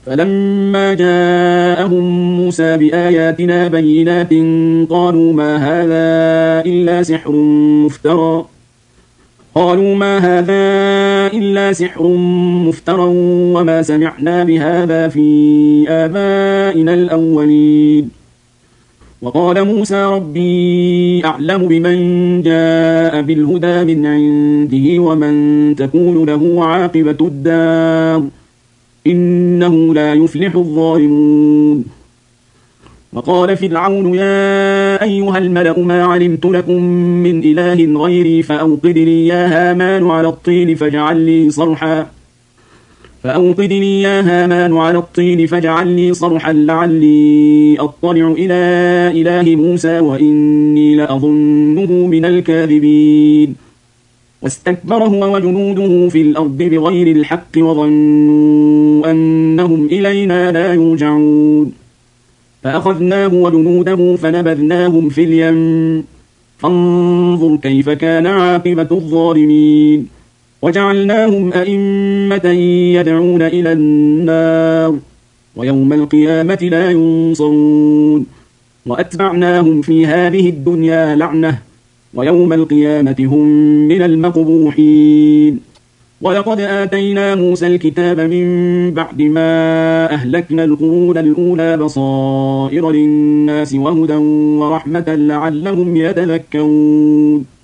فلما جاءهم موسى بآياتنا بينات قالوا ما هذا إلا سحر مفترى وما سمعنا بهذا في آبائنا الأولين. وقال موسى ربي أعلم بمن جاء بالهدى من عنده ومن تكون له عاقبة الدار إنه لا يفلح الظالمون. وقال فرعون يا أيها الملأ ما علمت لكم من إله غيري فأوقد لي يا هامان على الطين فاجعل لي صرحا لعلي أطلع إلى إله موسى وإني لأظنه من الكاذبين. واستكبر هو وجنوده في الأرض بغير الحق وظنوا أنهم إلينا لا يرجعون. فأخذناه وجنوده فنبذناهم في اليم فانظر كيف كان عاقبة الظالمين. وجعلناهم أئمة يدعون إلى النار ويوم القيامة لا ينصرون. وأتبعناهم في هذه الدنيا لعنة ويوم القيامة هم من المقبوحين. ولقد آتينا موسى الكتاب من بعد ما أهلكنا القرون الأولى بصائر للناس وهدى ورحمة لعلهم يتذكرون.